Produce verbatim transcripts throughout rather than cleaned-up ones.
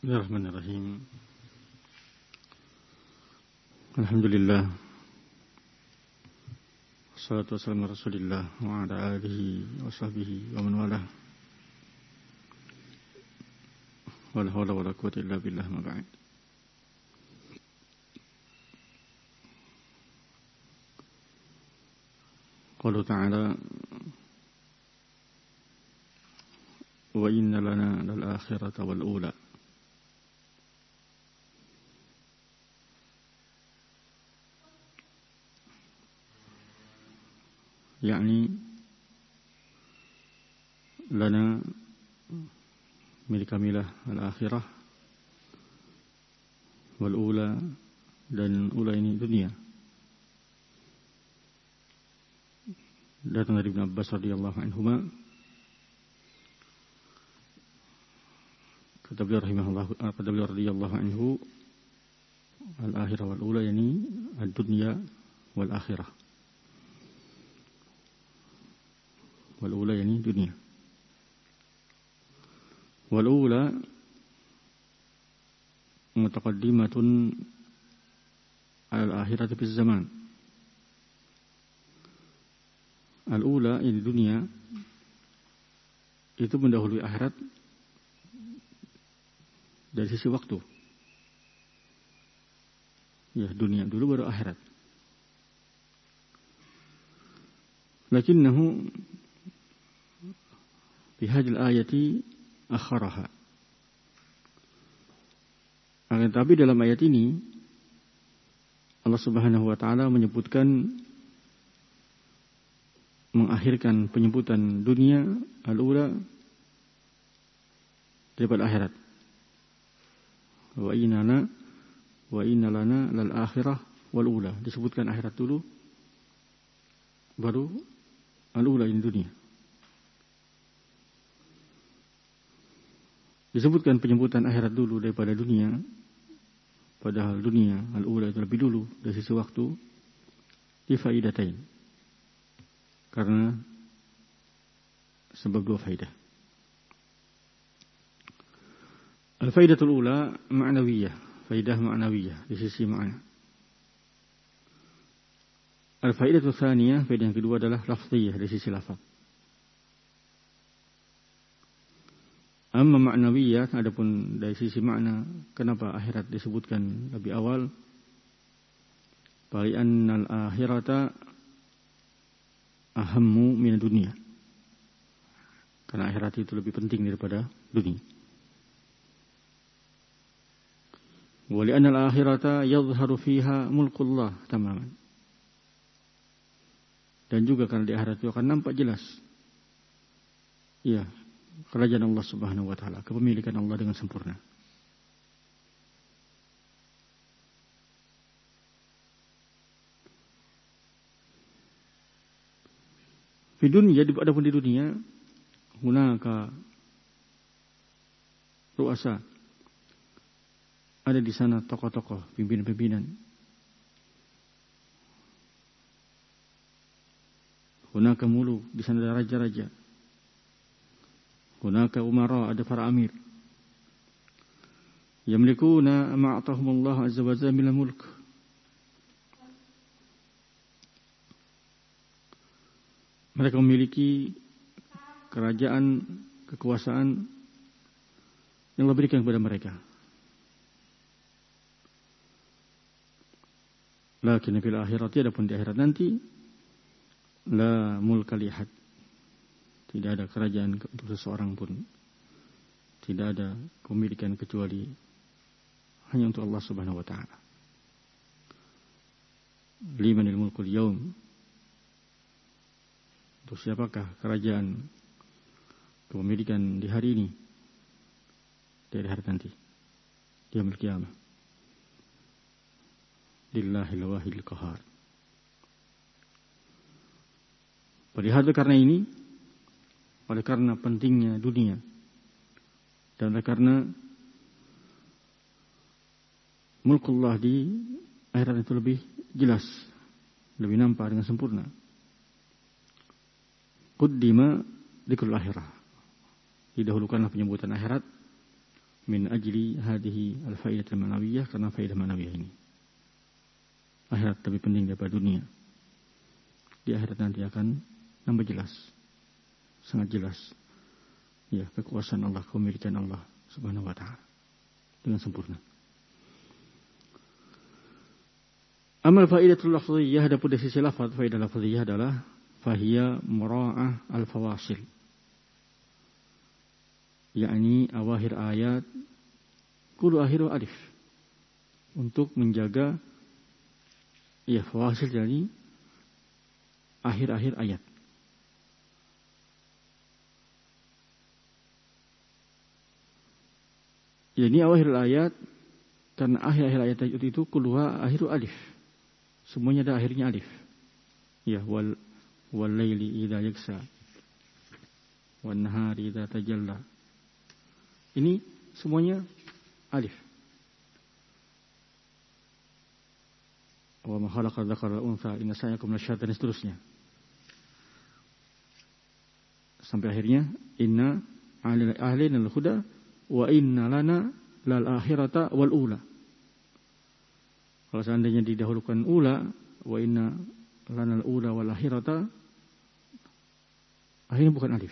Bismillahirrahmanirrahim. Alhamdulillah. Wassalatu wassalamu ala Rasulillah wa ala alihi wa sahbihi wa man walah. Wala hawla wala quwwata illa billah, ma ba'd. Qala ta'ala wa inna lana lal akhirata wal ula. yakni lana milik kamilah al-akhirah wal ula, dan ula ini dunia. Datang dari Ibn Abbas radhiyallahu anhuma, kata beliau rahimahullah, kata beliau radhiyallahu anhu, al-akhirah wal ula yani ad-dunya wal akhirah. Wal ula yani dunia. Wal ula mutaqaddimatun al-akhirati fi zaman. Al-ula ini dunia itu mendahului akhirat dari sisi waktu. Ya, dunia dulu baru akhirat. Lakinnahu fi hadhihi al-ayati akharaha. Akan tapi dalam ayat ini Allah Subhanahu wa taala menyebutkan, mengakhirkan penyebutan dunia al-ula daripada akhirat. Wa inna wa inna lana lal akhirah wal ula. Disebutkan akhirat dulu, baru al-ula ini dunia. Disebutkan penyebutan akhirat dulu daripada dunia, padahal dunia al-ula itu lebih dulu dari sisi waktu, di faidatain. Karena sebab dua faidah. Al-faidatul ula ma'nawiyah, faidah ma'nawiyah di sisi makna. Al-faidatul tsaniyah, faidah yang kedua adalah lafziyah di sisi lafaz. Amma ma'nawiyah, adapun dari sisi makna, kenapa akhirat disebutkan lebih awal? Bali annal akhirata ahammu min dunia. Karena akhirat itu lebih penting daripada dunia. Wa li annal akhirata yadhharu fiha mulkullah tamaman. Dan juga karena di akhirat itu akan nampak jelas, ya, kerajaan Allah Subhanahu wa taala, kepemilikan Allah dengan sempurna. Di dunia, adapun di dunia, hunaka ru'asa, ada di sana tokoh-tokoh, pimpinan-pimpinan. Hunaka muluk, di sana ada raja-raja. Hunaka umara, ada para amir. Yamlikuna ma atahumullah azza wa jalla minal mulk. Mereka memiliki kerajaan, kekuasaan yang Allah berikan kepada mereka. Lakin fil akhirati, adapun di akhirat nanti, la mulka li ahad. Tidak ada kerajaan untuk seseorang pun. Tidak ada kepemilikan kecuali hanya untuk Allah Subhanahu wa taala. Limanil mulkul yaum. Untuk siapakah kerajaan, kepemilikan di hari ini, dari hari nanti, di yaumul qiyamah? Lillahil wahidil qahar. Oleh karena ini, oleh karena pentingnya dunia, dan oleh karena mulkullah di akhirat itu lebih jelas, lebih nampak dengan sempurna, Quddima dzikrul akhirah, didahulukanlah penyebutan akhirat min ajli hadhihi al-faidah al-manawiyah, karena faidah manawiyah ini. Akhirat lebih penting daripada dunia. Di akhirat nanti akan nambah jelas, sangat jelas, ya, kekuasaan Allah, kepemilikan Allah Subhanahu wa Ta'ala dengan sempurna. Amal faidatul lafziyah, adapun dari sisi lafaz, faidah lafziyah adalah fahiya mura'ah al-fawasil, yakni awakhir ayat kullu akhiru alif, untuk menjaga, ya, fawasil dari akhir-akhir ayat. Ya, ini akhir ayat, karena akhir-akhir ayat itu kulluha akhiru alif, semuanya ada akhirnya alif. Ya, wal wal laili idza yaksa wan nahari idza tajalla. Ini semuanya alif. Wa ma khalaqa dzakara wal untha inna sa'yakum lasyatta, dan seterusnya. Sampai akhirnya inna ahlina al-huda wa inna lana lal akhirata wal ula. Kalau seandainya didahulukan ula, wa inna lana al ula wal akhirata, akhirnya bukan alif.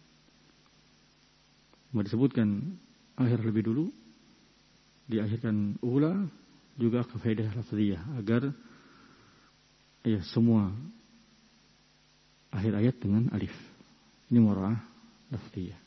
Mau disebutkan akhir lebih dulu, diakhirkan ula, juga ke faedah lafziyah, agar, ya, semua akhir ayat dengan alif. Ini mura'ah lafziyah.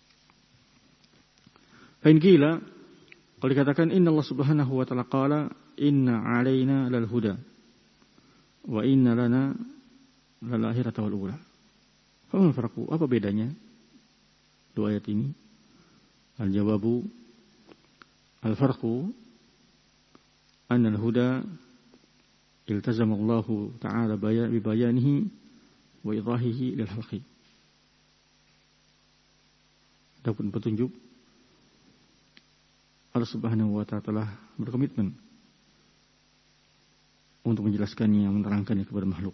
Fa'in qila, kalau dikatakan inna Allah subhanahu wa ta'ala qala inna alaina lal huda wa inna lana lal akhirata wal ula. Fama farqu, apa bedanya dua ayat ini? Al jawabu al farqu anna al huda iltazama Allah ta'ala bi bayanihi wa idahihi lil khalqi. Adapun petunjuk, Allah subhanahu wa ta'ala telah berkomitmen untuk menjelaskannya, menerangkannya kepada makhluk.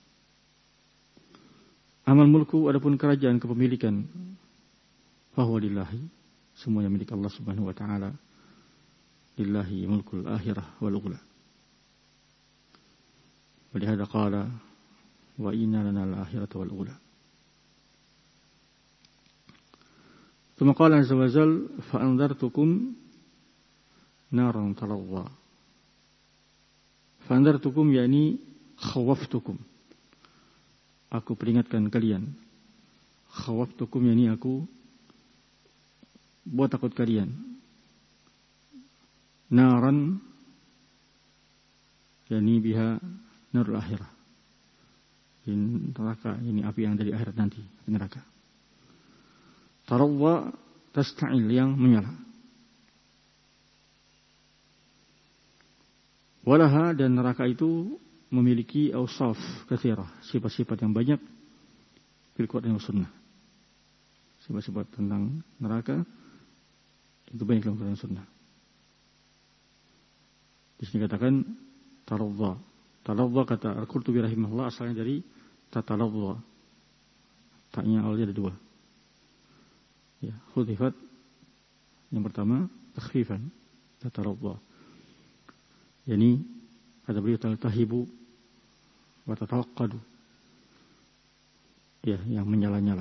Amal mulku, adapun kerajaan, kepemilikan, fahuwa lillahi, semuanya milik Allah subhanahu wa ta'ala. Lillahi mulkul akhirah wal ula. Walihada qala wa inna lana al-akhirata wal ula. Tsumma qala azza wa jalla fa anzartukum naran talazza. Fa anzartukum yakni khawaftukum, aku peringatkan kalian. Khawaftukum yakni aku buat takut kalian. Naran yakni biha narul akhirah, ini neraka, ini api yang dari akhirat nanti, neraka. Tarawwa tasta'il, yang menyala. Walaha, dan neraka itu memiliki awsaf katsirah, sifat-sifat yang banyak fil Qur'an dan Sunnah. Sifat-sifat tentang neraka itu banyak dalam Qur'an dan Sunnah. Di sini katakan tarawwa. Tarawwa, kata Al-Qurtubi rahimahullah, asalnya dari tatarawwa. Taknya awalnya ada dua. Ya, khudifat yang pertama takhfifan, tatarawwa. Yani kata beliau taltahibu wa tatawaqqadu. Ya, yang menyala-nyala.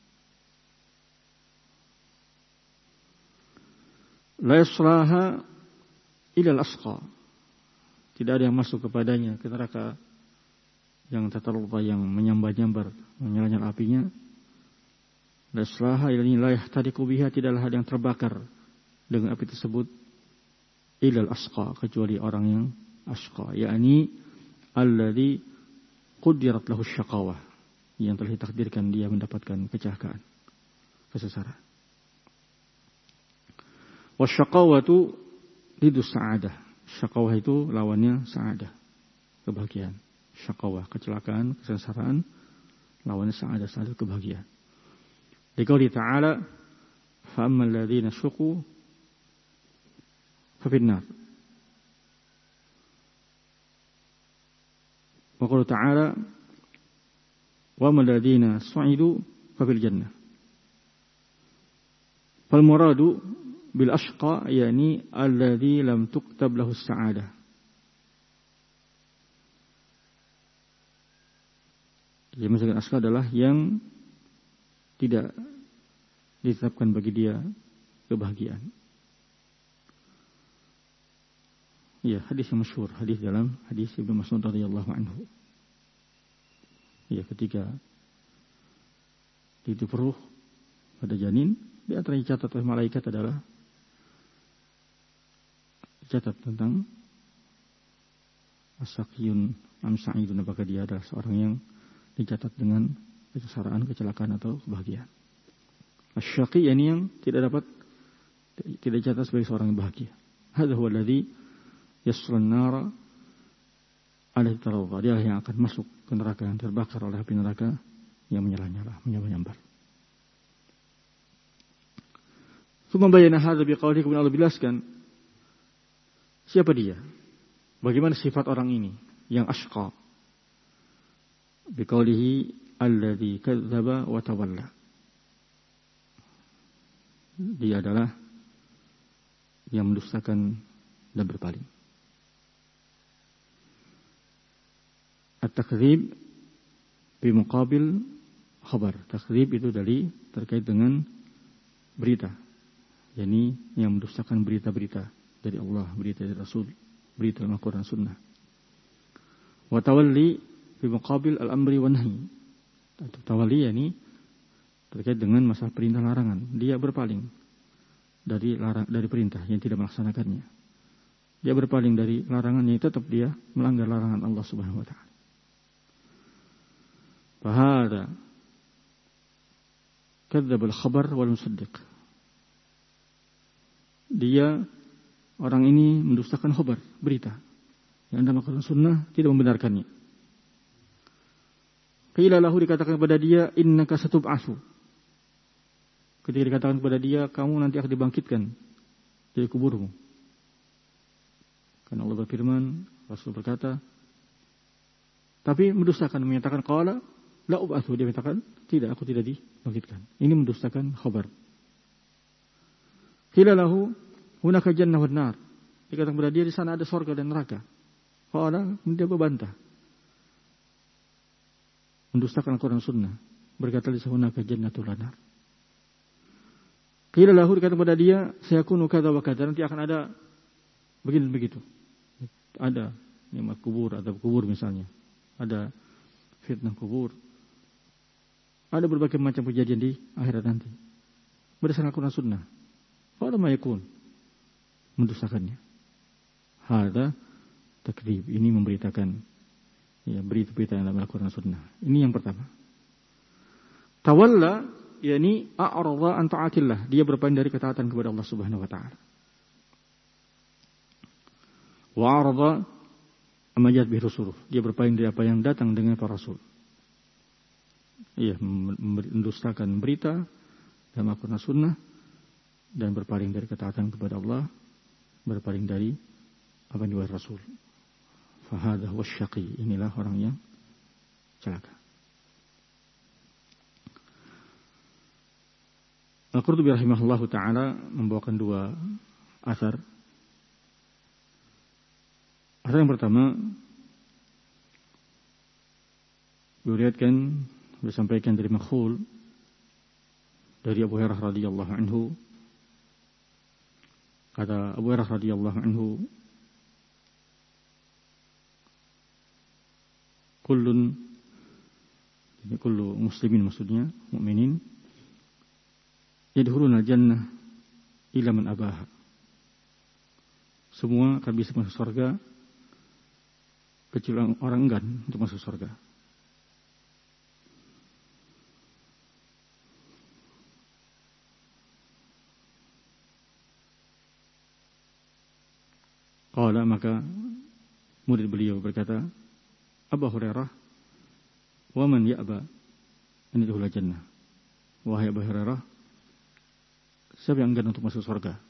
La yaslaha ila al-asqa. Tidak ada yang masuk kepadanya, ke neraka yang tatarawwa, yang menyambar-nyambar, menyala-nyala apinya. La yaslaha ilani la yahtariqu biha, tidaklah ada yang terbakar dengan api tersebut ilal asqa, kecuali orang yang asqa, yakni alladzi quddirat lahu syaqawah, yang telah ditakdirkan dia mendapatkan kecelakaan, kesesaran. Wasyaqawatu lidus sa'adah. Syaqawah itu lawannya sa'adah, kebahagiaan. Syaqawah, kecelakaan, kesesaran, lawannya sa'adah, sa'adah, kebahagiaan. Liqauli ta'ala fa ammal ladzina syaqu fa fin nar. Wa qala ta'ala wa ammal ladzina su'idu fa fil jannah. Fal muradu bil ashqa yakni alladhi lam tuktab lahu as-sa'adah. Yang maksudkan ashqa adalah yang tidak ditetapkan bagi dia kebahagiaan. Ya, hadis yang masyhur, hadis dalam hadis Ibnu Mas'ud radhiyallahu anhu. Ya, ketika itu perlu pada janin, di antara yang dicatat oleh malaikat adalah catat tentang asaqiyun am sa'idun, apakah dia adalah seorang yang dicatat dengan kesengsaraan, kecelakaan atau kebahagiaan. Asyaqi ini yang tidak dapat tidak dicatat sebagai seorang yang bahagia. Hadza huwa alladhi yaslan nara alaihi tarawwa, dia yang akan masuk ke neraka, yang terbakar oleh api neraka yang menyala-nyala, menyambar-nyambar. Tsumma bayyana hadza biqaulihi, kemudian Allah jelaskan siapa dia, bagaimana sifat orang ini yang ashqa. Biqaulihi alladzi kadzdzaba wa tawalla, dia adalah yang mendustakan dan berpaling. At-takdzib bi muqabil khabar. Takdzib itu dari terkait dengan berita, yakni yang mendustakan berita-berita dari Allah, berita dari Rasul, berita dalam Al-Quran Sunnah. Wa tawalli bi muqabil al-amri wa nahi. Tawalli yakni terkait dengan masalah perintah larangan, dia berpaling dari larang, dari perintah yang tidak melaksanakannya. Dia berpaling dari larangannya, tetap dia melanggar larangan Allah Subhanahu wa taala. Fahada kadzdzab al-khabar wal musaddiq. Dia, orang ini mendustakan khabar, berita yang dalam Al-Quran Sunnah, tidak membenarkannya. Qila lahu, dikatakan kepada dia, innaka satub'atsu. Ketika dikatakan kepada dia, kamu nanti akan dibangkitkan dari kuburmu. Karena Allah berfirman, Rasul berkata, tapi mendustakan, menyatakan qala la ub'atsu, dia mengatakan tidak, aku tidak dibangkitkan. Ini mendustakan khabar. Qila lahu hunaka jannah wan nar, dikatakan kepada dia di sana ada surga dan neraka. Qala, dia berbantah, mendustakan Al-Quran Sunnah, berkata di sana hunaka jannatul nar. Qila lahu, dikatakan kepada dia sayakunu kadza wa kadza, nanti akan ada begini dan begitu. Ada nikmat kubur, ada kubur misalnya, ada fitnah kubur, ada berbagai macam kejadian di akhirat nanti berdasarkan Al-Quran Sunnah. Qala ma yakun, mendustakannya. Hadza takdzib, ini memberitakan ya berita-berita yang dalam Al-Quran Sunnah. Ini yang pertama. Tawalla yakni a'rada an ta'atillah, dia berpaling dari ketaatan kepada Allah Subhanahu wa taala. Wa arada amma ja'at bihi rusuluh, dia berpaling dari apa yang datang dengan para rasul. Iya, mendustakan berita dalam Al-Quran Sunnah dan berpaling dari ketaatan kepada Allah, berpaling dari apa yang diwahyukan Rasul. Fahadha huwa syaqi, inilah orang yang celaka. Al-Qurtubi rahimahullahu ta'ala membawakan dua asar. Asar yang pertama diriwayatkan, disampaikan dari Makhul dari Abu Hurairah radhiyallahu anhu. Kata Abu Hurairah radhiyallahu anhu, kullun, ini kullu muslimin maksudnya, mukminin, yadkhuluna jannah illa man abaha. Semua akan bisa masuk surga kecuali orang enggan untuk masuk surga. Qala, maka murid beliau berkata, Abu Hurairah, wa man ya'ba an yadkhula jannah. Wahai Abu Hurairah, siapa yang enggan untuk masuk surga?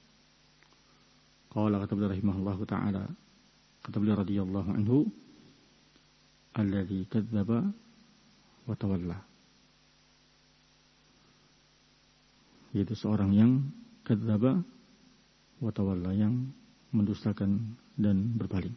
Qala, kata beliau rahimahullahu ta'ala, kata beliau radhiyallahu anhu, alladzi kadzdzaba wa tawalla, yaitu seorang yang kadzdzaba wa tawalla, yang mendustakan dan berpaling.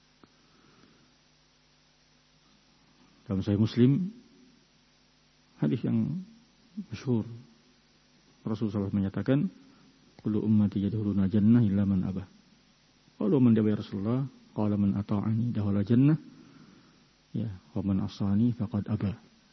Dalam Sahih Muslim, hadis yang masyhur, Rasulullah shallallahu alaihi wasallam menyatakan, kullu ummati yadkhuluna jannah illa man abah. Qalu man ya Rasulullah? Qala man ata'ani dakhala jannah, ya, wa man asani faqad aba.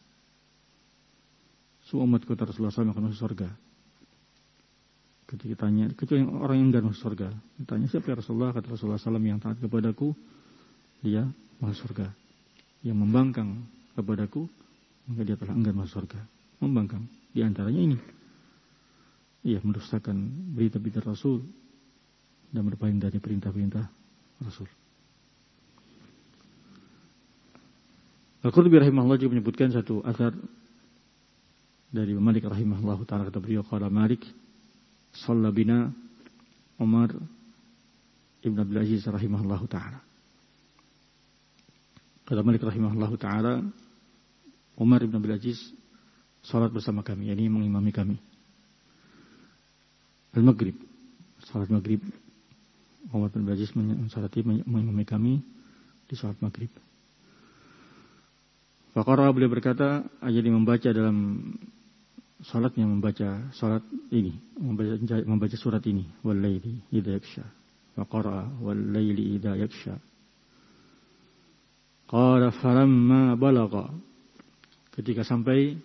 Semua umatku kata Rasulullah shallallahu alaihi wasallam akan masuk surga. Ketika ditanya, kecuali orang yang enggan masuk surga. Ditanya, siapa ya Rasulullah? Kata Rasulullah shallallahu alaihi wasallam, yang taat kepadaku, dia masuk surga. Yang membangkang kepadaku, maka dia telah enggan masuk surga. Membangkang. Di antaranya ini, ia mendustakan berita-berita Rasul dan berpaling dari perintah-perintah Rasul. Al-Qurtubi rahimahullah juga menyebutkan satu asar dari Malik rahimahullah ta'ala, kata beliau, qala Malik shalla bina Umar ibn Abdul Aziz rahimahullah ta'ala. Kata Malik rahimahullah ta'ala, Umar ibn Abdul Aziz salat bersama kami, yakni mengimami kami al-maghrib, salat maghrib. Umar bin Abdul Aziz mensalati mengimami kami di salat maghrib. Faqara, beliau berkata, jadi membaca dalam salatnya, membaca salat ini, membaca, membaca surat ini, wal laili idza yaksha. Faqara wal laili idza yaksha. Qala falamma balagha, ketika sampai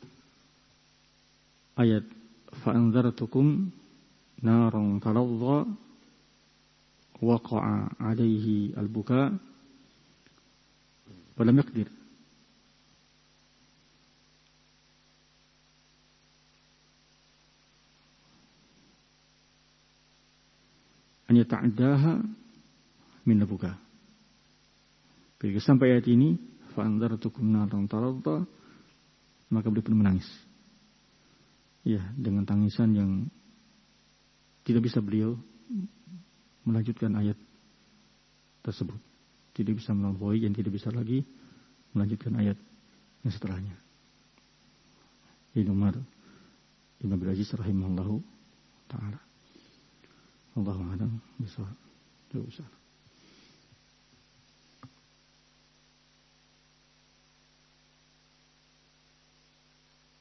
ayat fa anzartukum naran taladha waqa'a alaihi al-buka falam yaqdir an yata'addaha min al-buka. Ketika sampai ayat ini, fa anzartukum naran taladha, maka beliau pun menangis. Ya, dengan tangisan yang tidak bisa beliau melanjutkan ayat tersebut. Tidak bisa melampaui dan tidak bisa lagi melanjutkan ayat yang setelahnya. Ini Umar ibn Abdul Aziz rahimahullahu ta'ala. Allahu a'lam bishawab.